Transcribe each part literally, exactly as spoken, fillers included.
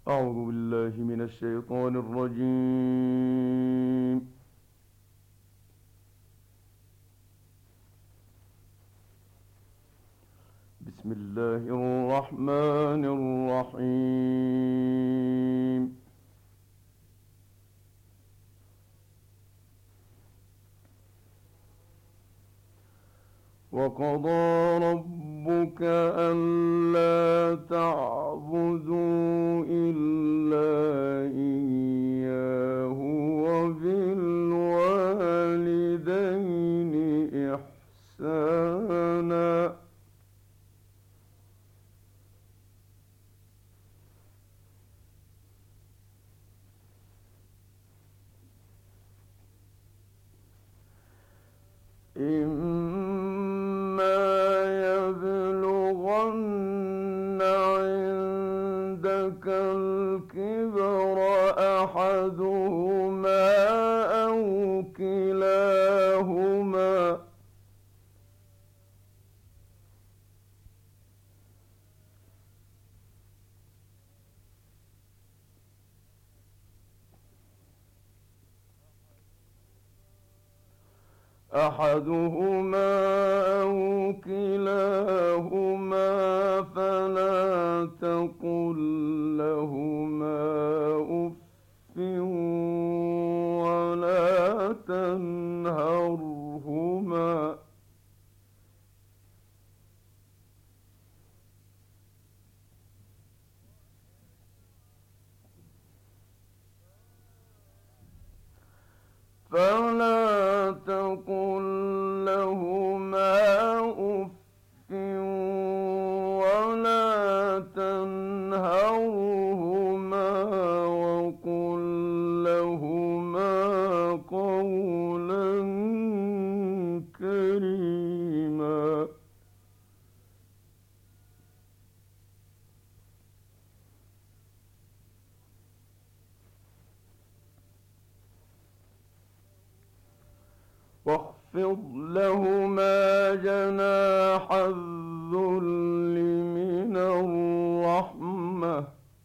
أعوذ بالله من الشيطان الرجيم. بسم الله الرحمن الرحيم. وقضى ربك ألا تعبدوا إلا إياه وبالوالدين إحسانا. إما يبلغن عندك الكبر أحدهما أو كلاهما أحدهما أو كلاهما فلا تقل لهما أف ولا تنهرهما فلا تقل لهما أف ولا تنهرهما وقل لهما قولا كريما. واخفض لهما جناح الذل من الرحمة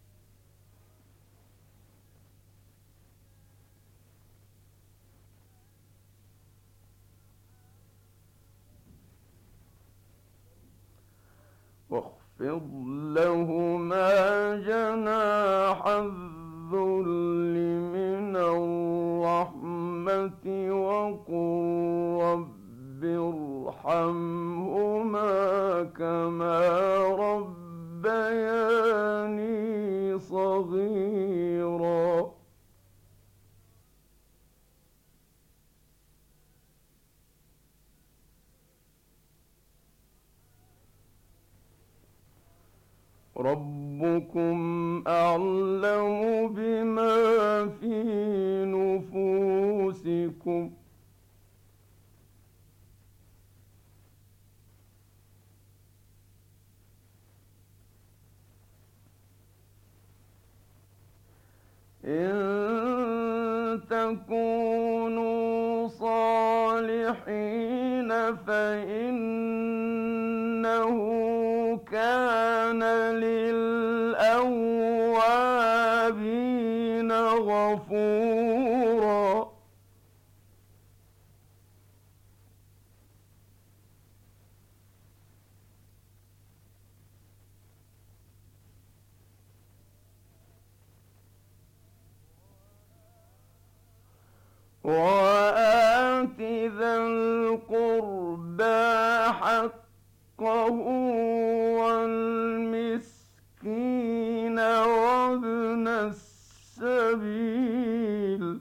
واخفض لهما جناح الذل من الرحمة وقل رب ارحمهما كما ربياني صغيرا. ربكم أعلم بما في نفوسكم إن تكونوا صالحين فإنه كان للأوابين غفورا. وآت ذا القربى حقه والمسكين وابن السبيل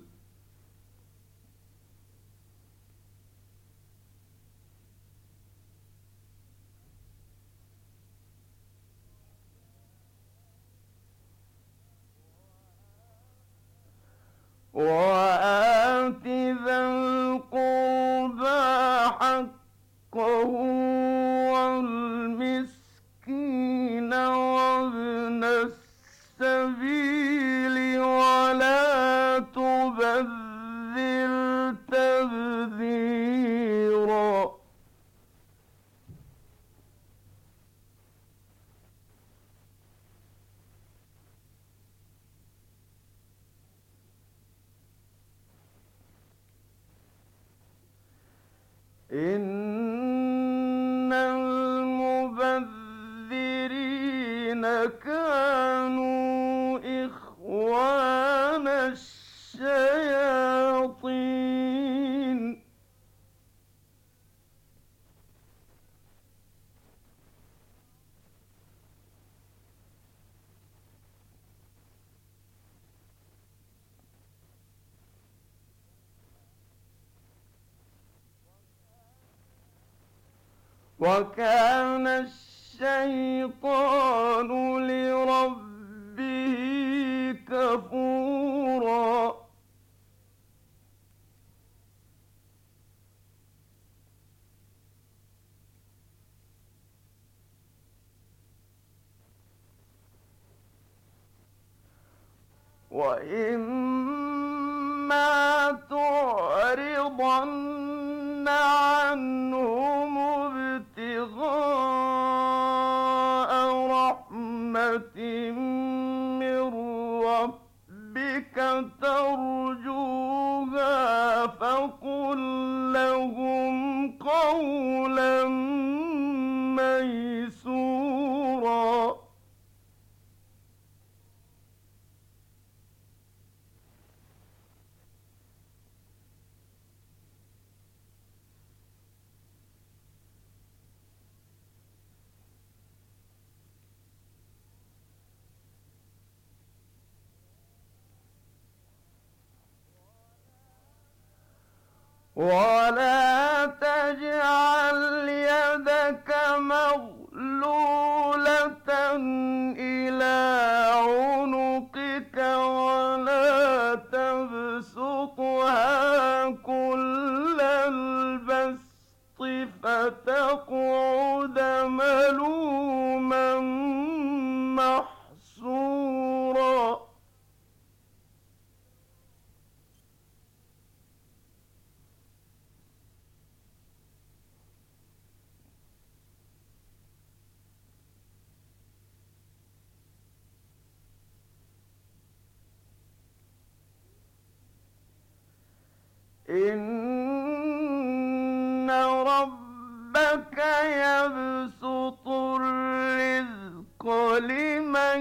وآت ذا القربى حقه والمسكين وابن السبيل ولا إن المبذرين كانوا إخوان الشياطين وكان الشيطان لربه كفورا وإما تعرضن عنهم ابتغاء رحمة من ربك ترجوها فقل لهم قولا ميسورا ولا تجعل يدك مغلولة إلى عنقك ولا تبسطها كل البسط فتقعد ملوما محسورا إن ربك يبسط الرزق لمن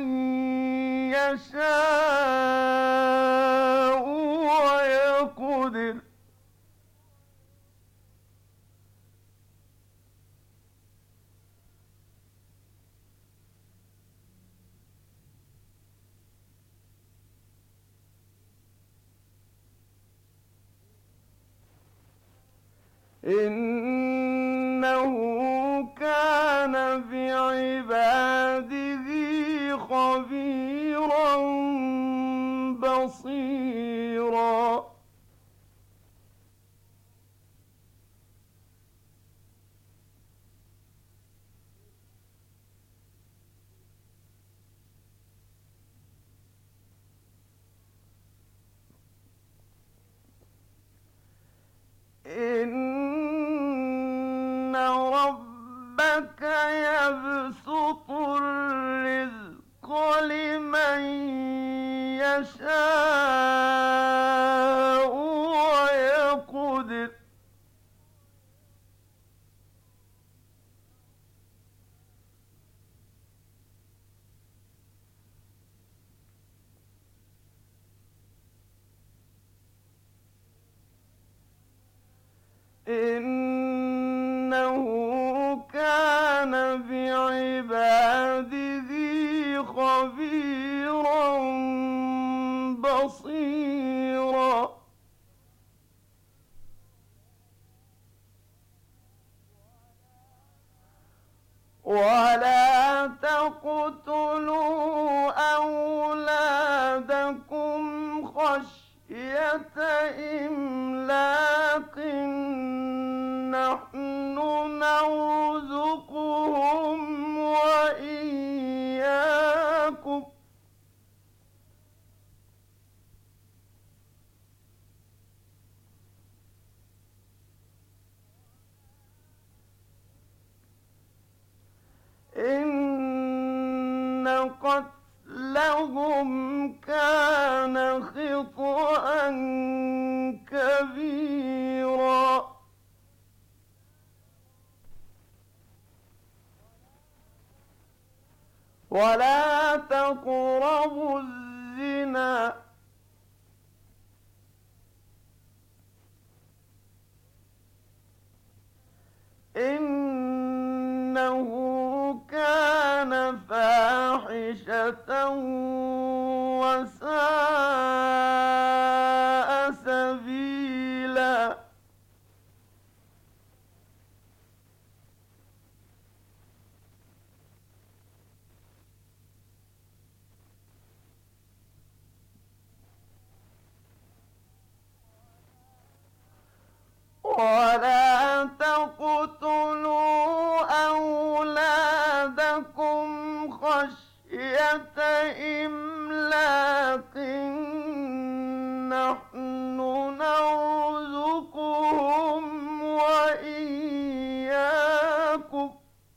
يشاء ويقدر إنه كان بعباده خبيرا بصيرا إن ربك يبسط الرزق لمن يشاء ويقدر إنه كان بعباده خبيرا بصيرا ولا تقتلوا أولادكم خشية إملاق نحن نرزقهم وإياكم إن قتلهم كان خطأ كبيرا ولا تقربوا الزنا إنه كان فاحشة وساء سبيلا ولا تقتلوا أولادكم خشية إملاق نحن نرزقهم وإياكم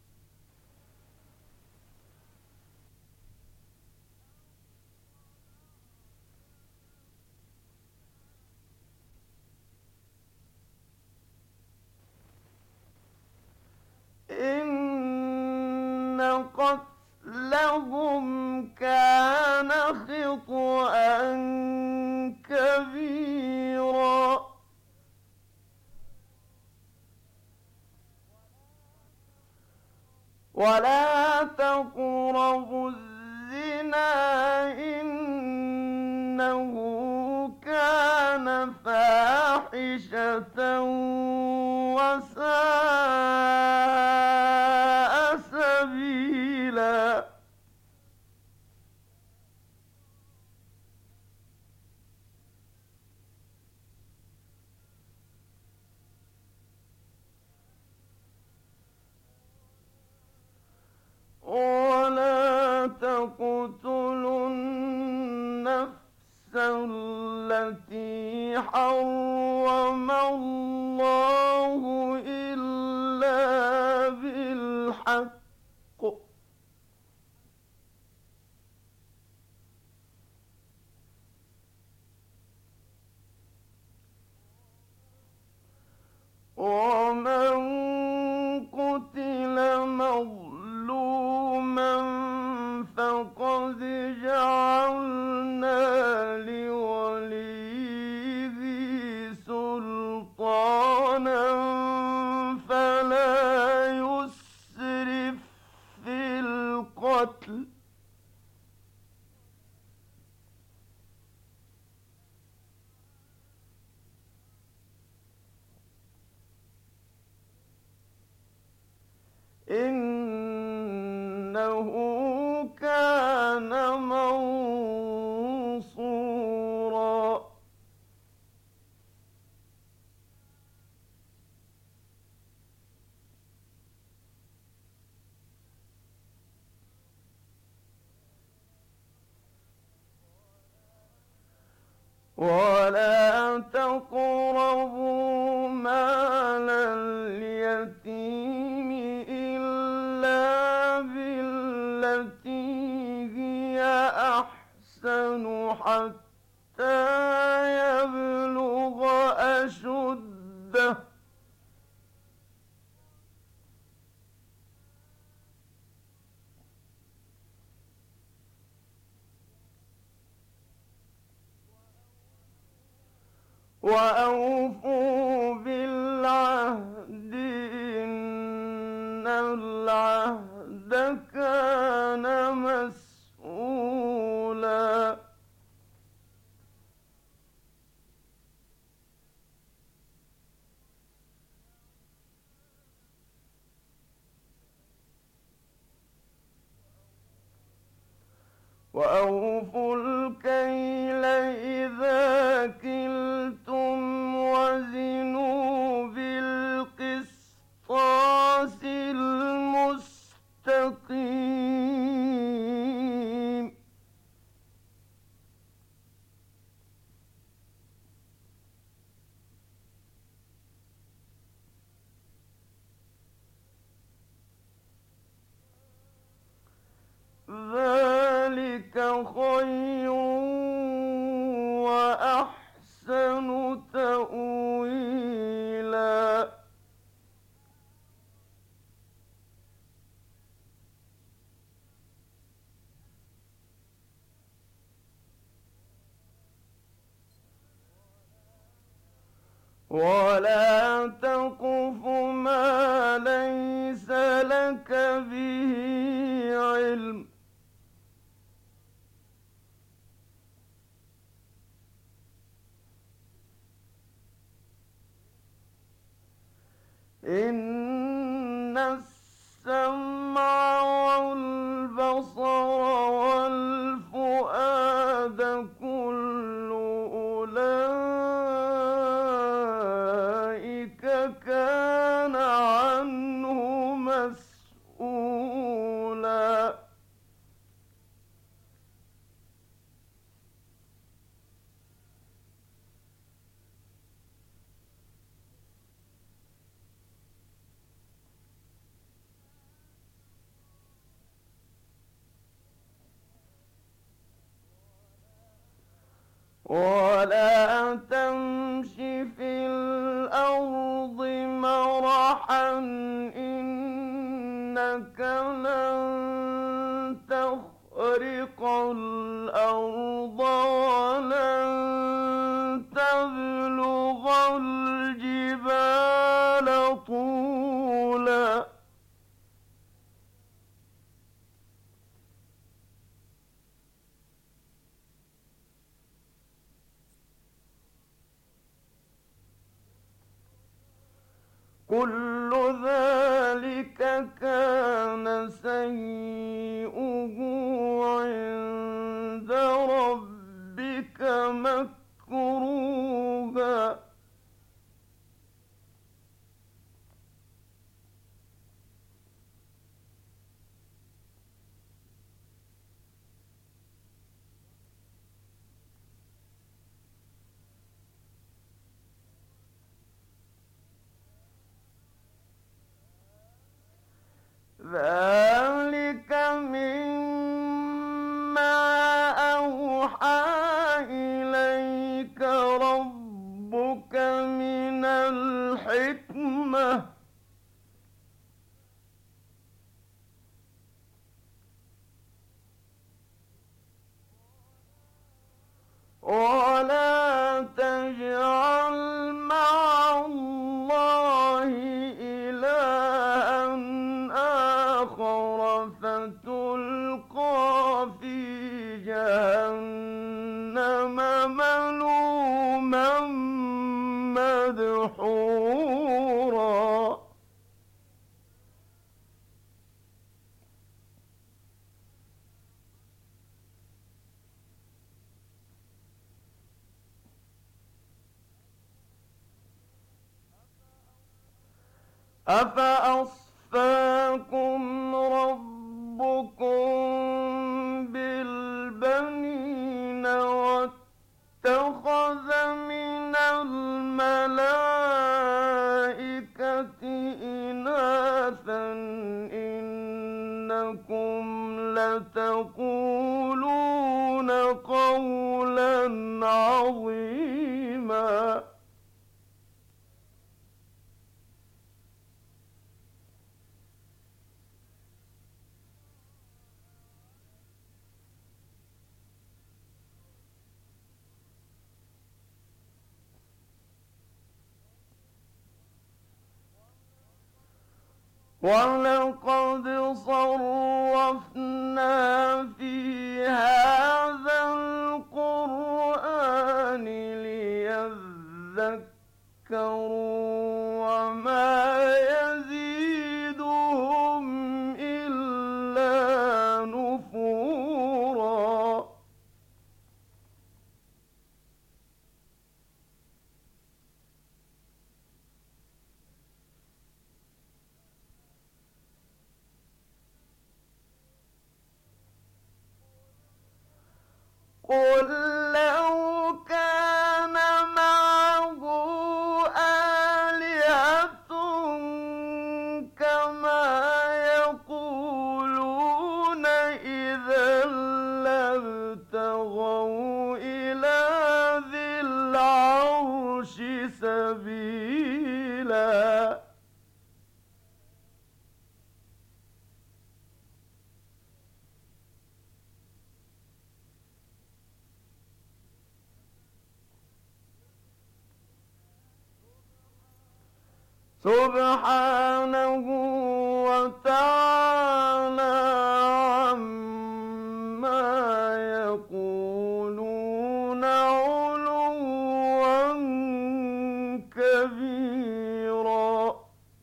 إن قتلهم كان خطأ كبيرا ولا تقربوا الزنا إنه كان فاحشة وساء سبيلا ولا تقتلوا النفس التي حرم الله إلا بالحق ومن قتل مظلوما فقد جعلنا لوليه سلطانا فلا يسرف في القتل إنه كان منصورا ولا تقربوا مال اليتيم إلا بالتي هي أحسن حتى يبلغ أشده وأوفوا بالعهد إن العهد كان مسؤولا وأوفوا الكيل إذا كلتم وزنوا بالقسطاس المستقيم ذلك خير وأحسن تأويلا ولا تقف ما ليس لك به علم إن السمع والبصر والفؤاد كل أولئك كان عنه مسؤولا ولا تمش في الأرض مرحا إنك لن تخرق الأرض ولن تبلغ الجبال طولا كل ذلك كان سيئه عند ربك مكروها ذلك مما أوحى إليك ربك من الحكمة ولا تجعل مع الله إلها آخر فتلقى في جهنم ملوما مدحورا أفأصفاكم ربكم بالبنين واتخذ من الملائكة إناثا إنكم لتقولون قولا عظيما ولقد صرفنا في هذا القرآن ليذكروا وما يزيدهم إلا نفورا قل لو كان معه آلهة كما يقولون إذا لابتغوا إلى ذي العرش سبيلا سبحانه وتعالى عما يقولون علوا كبيرا.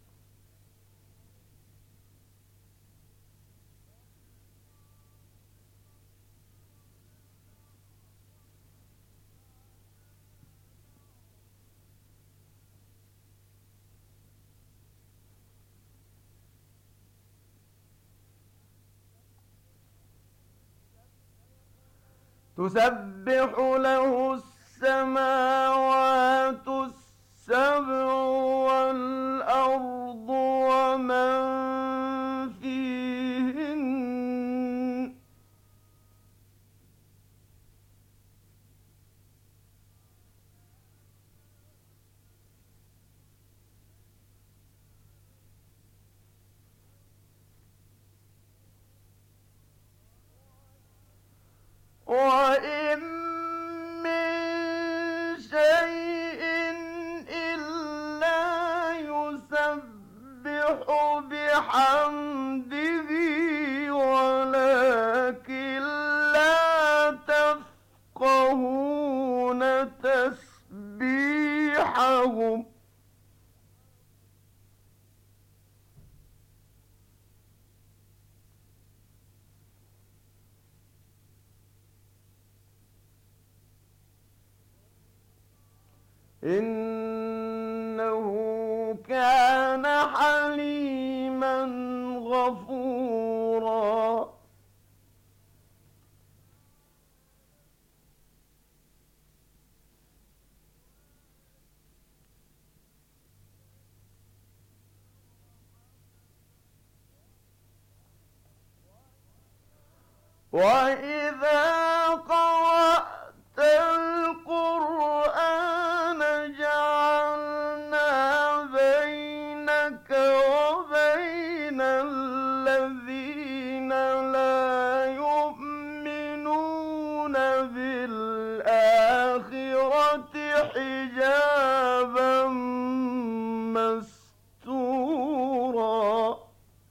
تسبح له السماوات السبع والأرض ومن فيهن وإن من شيء إلا يسبح بحمده ولكن لا تفقهون تسبيحهم. إنه كان حليما غفورا. وإذا قرأت القرآن جعلنا بينك وبين الذين لا يؤمنون بالآخرة حجابا مستورا.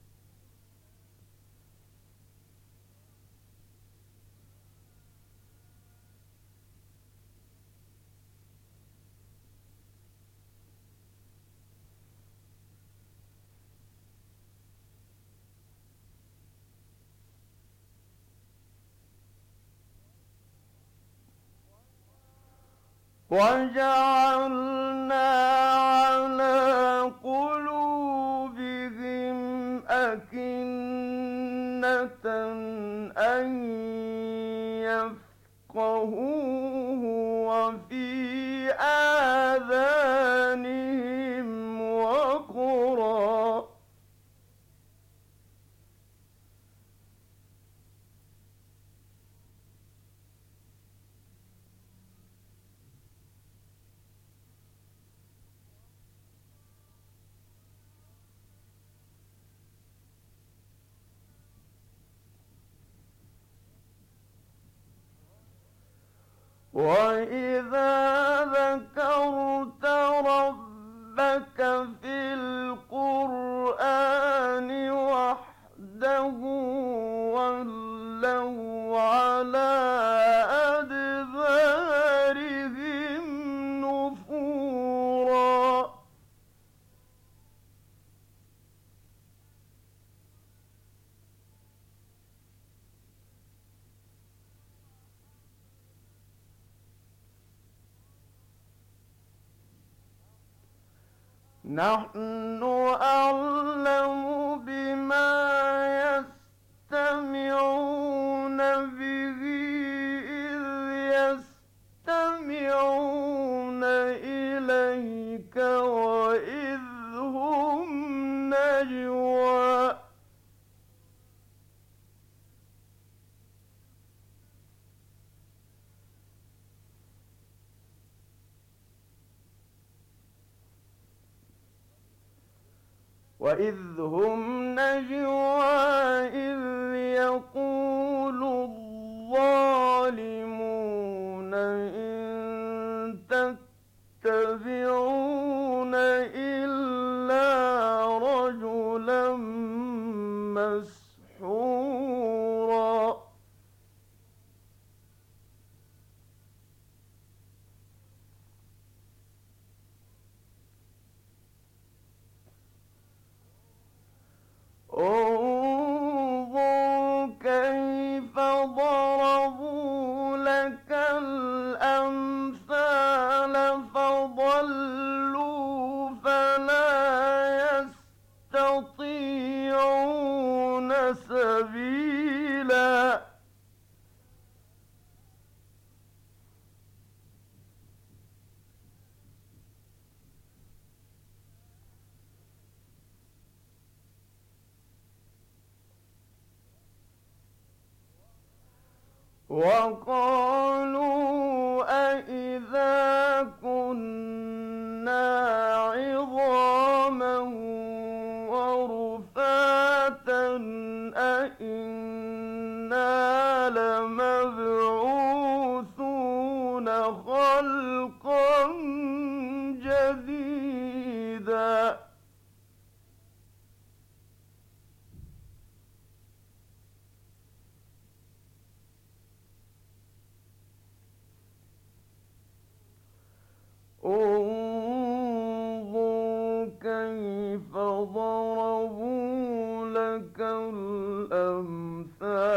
وجعلنا على قلوبهم أكنة أن يفقهوه وفي آذانهم وقرا. وإذا ذكرت ربك في القرآن وحده ولوا على أدبارهم نفورا. نحن أعلم بما يستمعون به إذ يستمعون إليك وإذ هم نجوى. وإذ هم نجوى إذ يقول الظالمون إن تتبعون إلا مسحورا انظر كيف ضربوا لك الأمثال فضلوا فلا يستطيعون سبيلا وقالوا أإذا كنا عظاما ورفاتا أإنا لمبعوثون خلقا جديدا انظر كيف ضربوا لك الأمثال